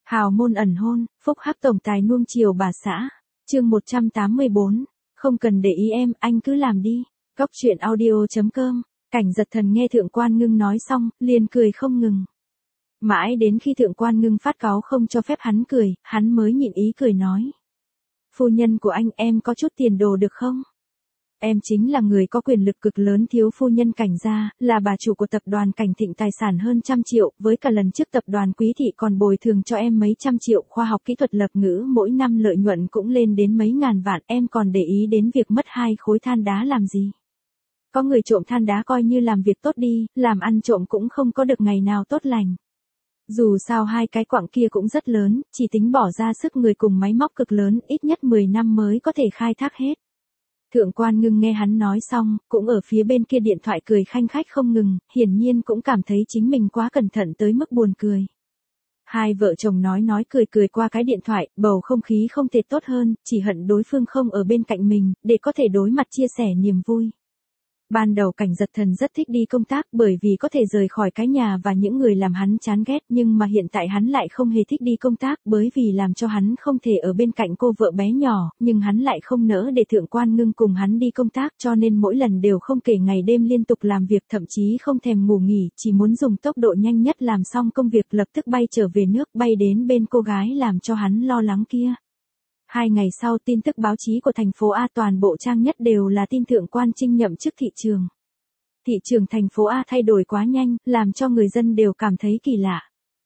Hào môn ẩn hôn, phúc hắc tổng tài nuông chiều bà xã. Chương 184. Không cần để ý em, anh cứ làm đi. Góc truyện audio.com. Cảnh Giật Thần nghe Thượng Quan Ngưng nói xong, liền cười không ngừng. Mãi đến khi Thượng Quan Ngưng phát cáu không cho phép hắn cười, hắn mới nhịn ý cười nói. Phu nhân của anh, em có chút tiền đồ được không? Em chính là người có quyền lực cực lớn, thiếu phu nhân Cảnh gia, là bà chủ của tập đoàn Cảnh Thịnh, tài sản hơn 100 triệu, với cả lần trước tập đoàn Quý Thị còn bồi thường cho em mấy trăm triệu, khoa học kỹ thuật lập ngữ mỗi năm lợi nhuận cũng lên đến mấy ngàn vạn, em còn để ý đến việc mất 2 khối than đá làm gì? Có người trộm than đá coi như làm việc tốt đi, làm ăn trộm cũng không có được ngày nào tốt lành. Dù sao 2 cái quặng kia cũng rất lớn, chỉ tính bỏ ra sức người cùng máy móc cực lớn, ít nhất 10 năm mới có thể khai thác hết. Thượng Quan Ngưng nghe hắn nói xong, cũng ở phía bên kia điện thoại cười khanh khách không ngừng, hiển nhiên cũng cảm thấy chính mình quá cẩn thận tới mức buồn cười. Hai vợ chồng nói cười qua cái điện thoại, bầu không khí không thể tốt hơn, chỉ hận đối phương không ở bên cạnh mình, để có thể đối mặt chia sẻ niềm vui. Ban đầu Cảnh Giật Thần rất thích đi công tác bởi vì có thể rời khỏi cái nhà và những người làm hắn chán ghét, nhưng mà hiện tại hắn lại không hề thích đi công tác bởi vì làm cho hắn không thể ở bên cạnh cô vợ bé nhỏ, nhưng hắn lại không nỡ để Thượng Quan Ngưng cùng hắn đi công tác, cho nên mỗi lần đều không kể ngày đêm liên tục làm việc, thậm chí không thèm ngủ nghỉ, chỉ muốn dùng tốc độ nhanh nhất làm xong công việc lập tức bay trở về nước, bay đến bên cô gái làm cho hắn lo lắng kia. 2 ngày sau, tin tức báo chí của thành phố A toàn bộ trang nhất đều là tin Thượng Quan Trinh nhậm chức thị trường. Thị trường thành phố A thay đổi quá nhanh, làm cho người dân đều cảm thấy kỳ lạ.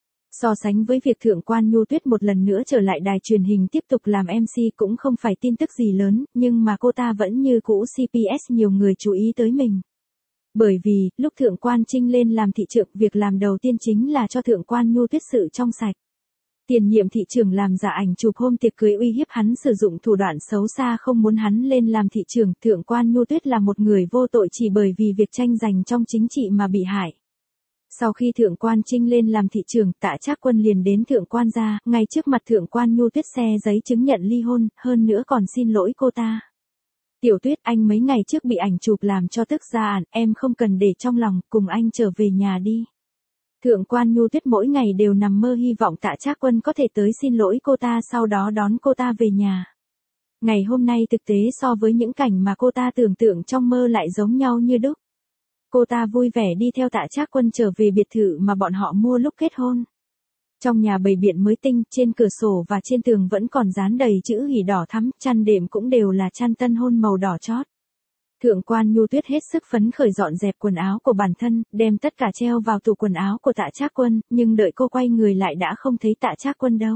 So sánh với việc Thượng Quan Nhu Tuyết một lần nữa trở lại đài truyền hình tiếp tục làm MC cũng không phải tin tức gì lớn, nhưng mà cô ta vẫn như cũ CPS nhiều người chú ý tới mình. Bởi vì, lúc Thượng Quan Trinh lên làm thị trưởng, việc làm đầu tiên chính là cho Thượng Quan Nhu Tuyết sự trong sạch. Tiền nhiệm thị trưởng làm giả ảnh chụp hôm tiệc cưới uy hiếp hắn, sử dụng thủ đoạn xấu xa không muốn hắn lên làm thị trưởng. Thượng Quan Nhu Tuyết là một người vô tội chỉ bởi vì việc tranh giành trong chính trị mà bị hại. Sau khi Thượng Quan Trinh lên làm thị trưởng, Tạ Trác Quân liền đến Thượng Quan gia, ngay trước mặt Thượng Quan Nhu Tuyết xe giấy chứng nhận ly hôn, hơn nữa còn xin lỗi cô ta. Tiểu Tuyết, anh mấy ngày trước bị ảnh chụp làm cho tức ra ản, em không cần để trong lòng, cùng anh trở về nhà đi. Thượng Quan Nhu Tuyết mỗi ngày đều nằm mơ hy vọng Tạ Trác Quân có thể tới xin lỗi cô ta, sau đó đón cô ta về nhà. Ngày hôm nay thực tế so với những cảnh mà cô ta tưởng tượng trong mơ lại giống nhau như đúc. Cô ta vui vẻ đi theo Tạ Trác Quân trở về biệt thự mà bọn họ mua lúc kết hôn. Trong nhà bày biện mới tinh, trên cửa sổ và trên tường vẫn còn dán đầy chữ hỉ đỏ thắm, chăn đệm cũng đều là chăn tân hôn màu đỏ chót. Thượng Quan Nhu Tuyết hết sức phấn khởi dọn dẹp quần áo của bản thân, đem tất cả treo vào tủ quần áo của Tạ Trác Quân, nhưng đợi cô quay người lại đã không thấy Tạ Trác Quân đâu.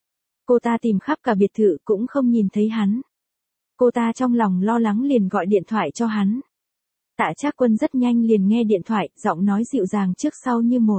Cô ta tìm khắp cả biệt thự cũng không nhìn thấy hắn. Cô ta trong lòng lo lắng liền gọi điện thoại cho hắn. Tạ Trác Quân rất nhanh liền nghe điện thoại, giọng nói dịu dàng trước sau như một.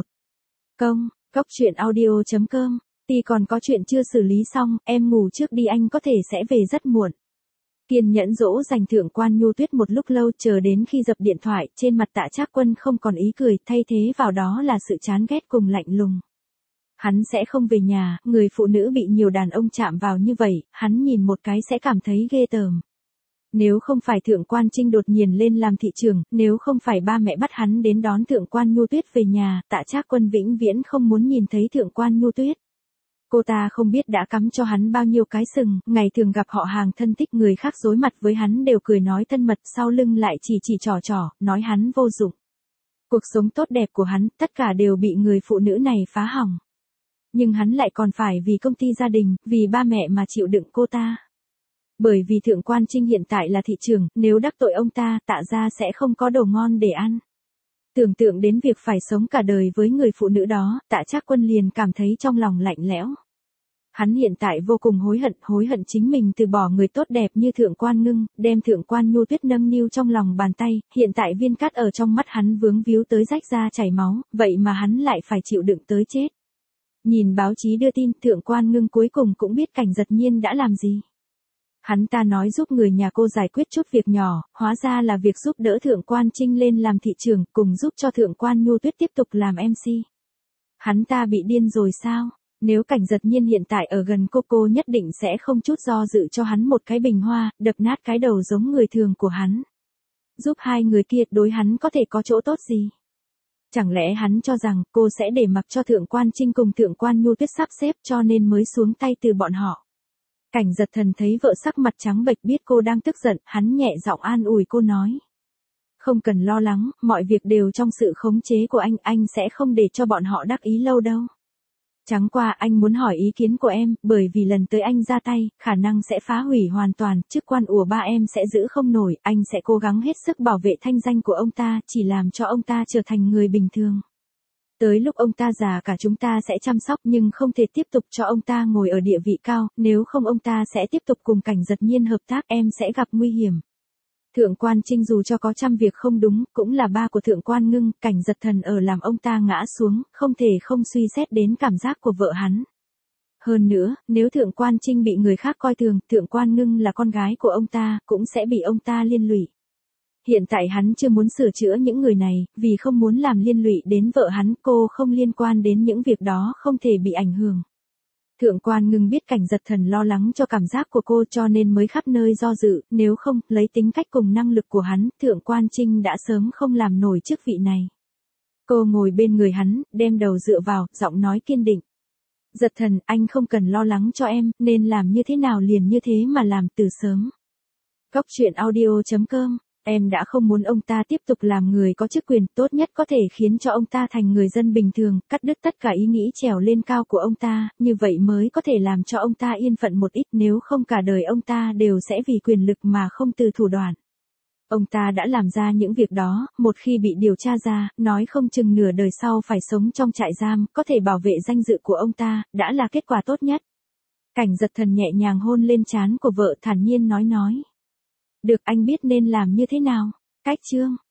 Góc truyện audio.com. Ti còn có chuyện chưa xử lý xong, em ngủ trước đi, anh có thể sẽ về rất muộn. Kiên nhẫn dỗ dành Thượng Quan Nhu Tuyết một lúc lâu, chờ đến khi dập điện thoại, trên mặt Tạ Trác Quân không còn ý cười, thay thế vào đó là sự chán ghét cùng lạnh lùng. Hắn sẽ không về nhà, người phụ nữ bị nhiều đàn ông chạm vào như vậy, hắn nhìn một cái sẽ cảm thấy ghê tởm. Nếu không phải Thượng Quan Trinh đột nhiên lên làm thị trưởng, nếu không phải ba mẹ bắt hắn đến đón Thượng Quan Nhu Tuyết về nhà, Tạ Trác Quân vĩnh viễn không muốn nhìn thấy Thượng Quan Nhu Tuyết. Cô ta không biết đã cắm cho hắn bao nhiêu cái sừng, ngày thường gặp họ hàng thân thích người khác đối mặt với hắn đều cười nói thân mật, sau lưng lại chỉ trò, nói hắn vô dụng. Cuộc sống tốt đẹp của hắn, tất cả đều bị người phụ nữ này phá hỏng. Nhưng hắn lại còn phải vì công ty gia đình, vì ba mẹ mà chịu đựng cô ta. Bởi vì Thượng Quan Trinh hiện tại là thị trưởng, nếu đắc tội ông ta, Tạ gia sẽ không có đồ ngon để ăn. Tưởng tượng đến việc phải sống cả đời với người phụ nữ đó, Tạ Trác Quân liền cảm thấy trong lòng lạnh lẽo. Hắn hiện tại vô cùng hối hận chính mình từ bỏ người tốt đẹp như Thượng Quan Ngưng, đem Thượng Quan Nhu Tuyết nâng niu trong lòng bàn tay, hiện tại viên cát ở trong mắt hắn vướng víu tới rách ra chảy máu, vậy mà hắn lại phải chịu đựng tới chết. Nhìn báo chí đưa tin, Thượng Quan Ngưng cuối cùng cũng biết Cảnh Giật Nhiên đã làm gì. Hắn ta nói giúp người nhà cô giải quyết chút việc nhỏ, hóa ra là việc giúp đỡ Thượng Quan Trinh lên làm thị trưởng, cùng giúp cho Thượng Quan Nhu Tuyết tiếp tục làm MC. Hắn ta bị điên rồi sao? Nếu Cảnh Giật Nhiên hiện tại ở gần cô nhất định sẽ không chút do dự cho hắn một cái bình hoa, đập nát cái đầu giống người thường của hắn. Giúp hai người kia, đối hắn có thể có chỗ tốt gì? Chẳng lẽ hắn cho rằng cô sẽ để mặc cho Thượng quan Trinh cùng Thượng quan Nhu Tuyết sắp xếp cho nên mới xuống tay từ bọn họ. Cảnh Giật Thần thấy vợ sắc mặt trắng bệch biết cô đang tức giận, hắn nhẹ giọng an ủi cô nói. Không cần lo lắng, mọi việc đều trong sự khống chế của anh sẽ không để cho bọn họ đắc ý lâu đâu. Chẳng qua anh muốn hỏi ý kiến của em, bởi vì lần tới anh ra tay, khả năng sẽ phá hủy hoàn toàn, chức quan của ba em sẽ giữ không nổi, anh sẽ cố gắng hết sức bảo vệ thanh danh của ông ta, chỉ làm cho ông ta trở thành người bình thường. Tới lúc ông ta già cả chúng ta sẽ chăm sóc nhưng không thể tiếp tục cho ông ta ngồi ở địa vị cao, nếu không ông ta sẽ tiếp tục cùng Cảnh Giật Nhiên hợp tác, em sẽ gặp nguy hiểm. Thượng quan Trinh dù cho có trăm việc không đúng, cũng là ba của Thượng quan Ngưng, Cảnh Giật Thần ở làm ông ta ngã xuống, không thể không suy xét đến cảm giác của vợ hắn. Hơn nữa, nếu Thượng quan Trinh bị người khác coi thường, Thượng quan Ngưng là con gái của ông ta, cũng sẽ bị ông ta liên lụy. Hiện tại hắn chưa muốn sửa chữa những người này, vì không muốn làm liên lụy đến vợ hắn, cô không liên quan đến những việc đó không thể bị ảnh hưởng. Thượng quan Ngưng biết Cảnh Giật Thần lo lắng cho cảm giác của cô cho nên mới khắp nơi do dự, nếu không, lấy tính cách cùng năng lực của hắn, Thượng quan Trinh đã sớm không làm nổi chức vị này. Cô ngồi bên người hắn, đem đầu dựa vào, giọng nói kiên định. Giật Thần, anh không cần lo lắng cho em, nên làm như thế nào liền như thế mà làm từ sớm. Góc truyện audio.com. Em đã không muốn ông ta tiếp tục làm người có chức quyền, tốt nhất có thể khiến cho ông ta thành người dân bình thường, cắt đứt tất cả ý nghĩ trèo lên cao của ông ta, như vậy mới có thể làm cho ông ta yên phận một ít, nếu không cả đời ông ta đều sẽ vì quyền lực mà không từ thủ đoạn. Ông ta đã làm ra những việc đó, một khi bị điều tra ra, nói không chừng nửa đời sau phải sống trong trại giam, có thể bảo vệ danh dự của ông ta, đã là kết quả tốt nhất. Cảnh Giật Thần nhẹ nhàng hôn lên trán của vợ, thản nhiên nói. Được, anh biết nên làm như thế nào. Cách chương